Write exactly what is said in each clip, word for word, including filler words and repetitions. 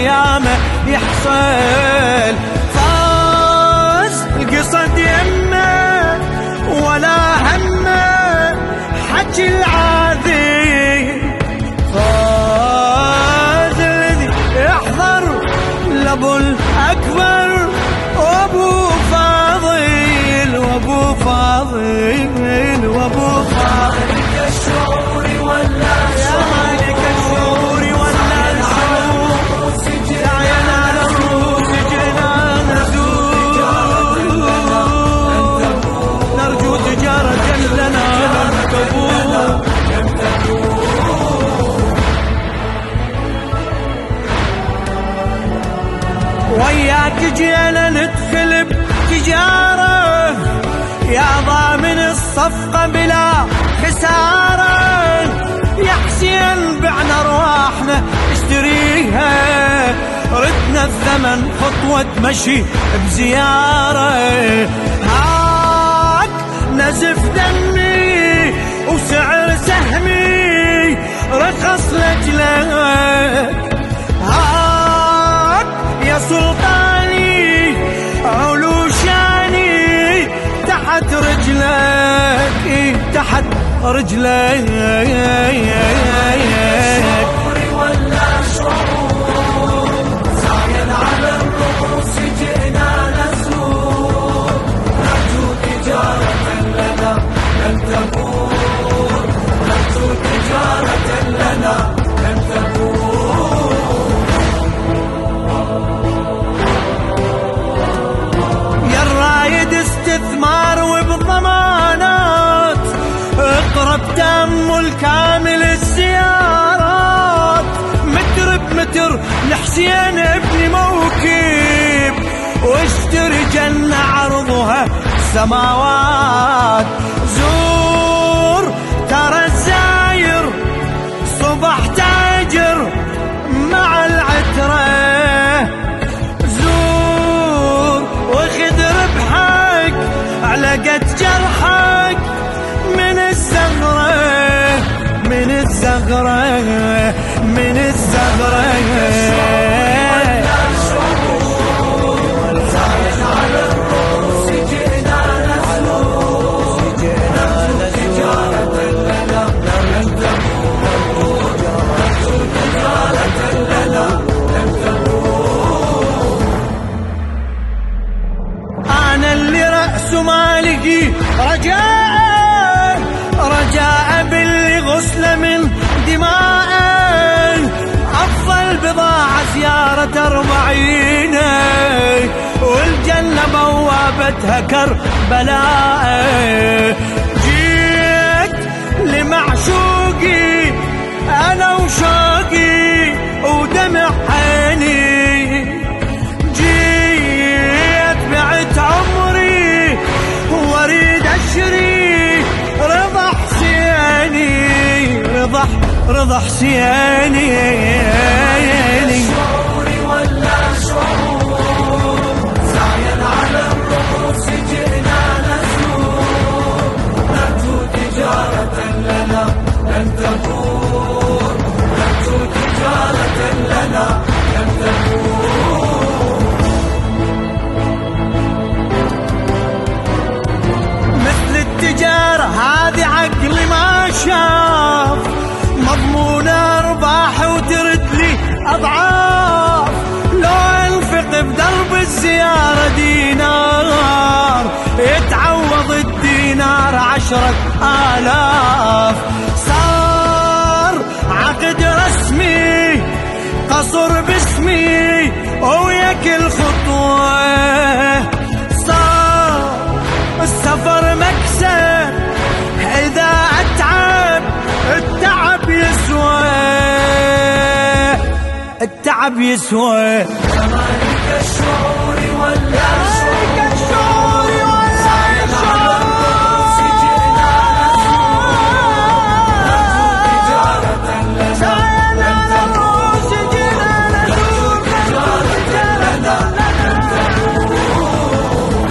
ياما يحصل. فاز القصد يمه ولا همه حكي العاذي، فاز الذي يحضر لابو الأكبر وابو فاضل وابو فاضل وابو فاضل. مالك الشعور ولا يا مالك الشعور ولا الشعور، سعينا نروح سجنا نزور، نرجو تجارة لنا لم تبور. وياك جينا ندخل بتجارة يا ضامن الصفقة بلا خسارة، يا حسين بعنا ارواحنا اشتريها، ردنا الثمن خطوة مشي بزيارة. هاك نزف دمي وسعر سهمي رخص لجلك، هاك يا سلطاني علوشاني تحت رجلك تحت رجلك. شعور ولا شعور سعيا على الرؤوس جئنا نزور، نرجو تجارة لنا لن تبور، نرجو تجارة لنا لن تبور. يا الرايد استثمار وبضمانات، اقرب تأمل كامل الزيارات، متر بمتر لحسين ابن موكب، واشتري جنة عرضها سماوات. زور ترى الزاير صبح تاجر مع العترة، زور وخذ ربحك على قد جرحك من الزغرة من الزغرة من الزغرة. أنا اللي رأس مالكي رجاء رجاء باللي غسل من دماء، أفضل بضاعة زيارة أربعين، والجنة بوابتها كربلاء. جيت لمعشوقي أنا وشوقي ودمع عيني، جيت بعت عمري واريد اشري رضا حسيني رضا رضا حسيني. شعور ولا شعور سعيا على الرؤوس جئنا نزور، نرجو تجارة لنا لن تبور، نرجو تجارة لنا لن تبور. مثل التجارة هذه عقلي ما شاف، مضمون ارباح وترد لي اضعاف، لو انفق بدرب الزيارة دينار يتعوض الدينار عشرة آلاف. صار عقد رسمي قصر باسمي ويا كل خطوة، صار السفر مكسب إذا أتعب التعب يسوى التعب يسوى. مالك الشعور ولا مالك الشعور ولا الشعور، جئنا نزور، نرجو تجارة لنا لن تبور، نرجو تجارة لنا لن تبور.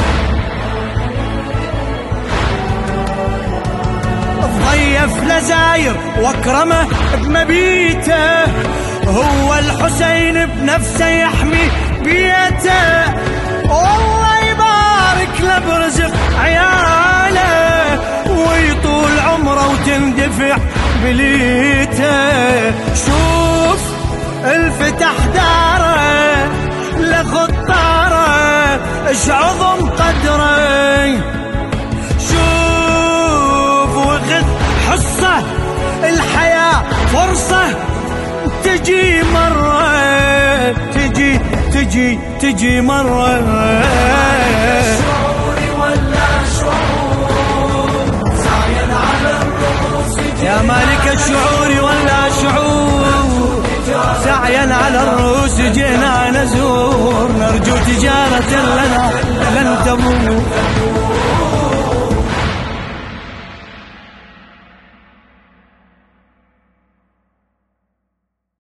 ضيف لزاير واكرمه بمبيته، هو الحسين بن نفسه يحمي بيته، والله يبارك له برزق عياله ويطول عمره وتندفع بليته. شوف الفتح داره لخطاره اش عظم قدره، شوف وخذ حصه الحياة فرصة تجي مرة، تجي تجي تجي مرة. شعور ولا شعور سعيا على الرؤوس، يا مالك الشعور ولا شعور سعيا على الرؤوس جينا نزور، نرجو تجارة لنا لن تبور.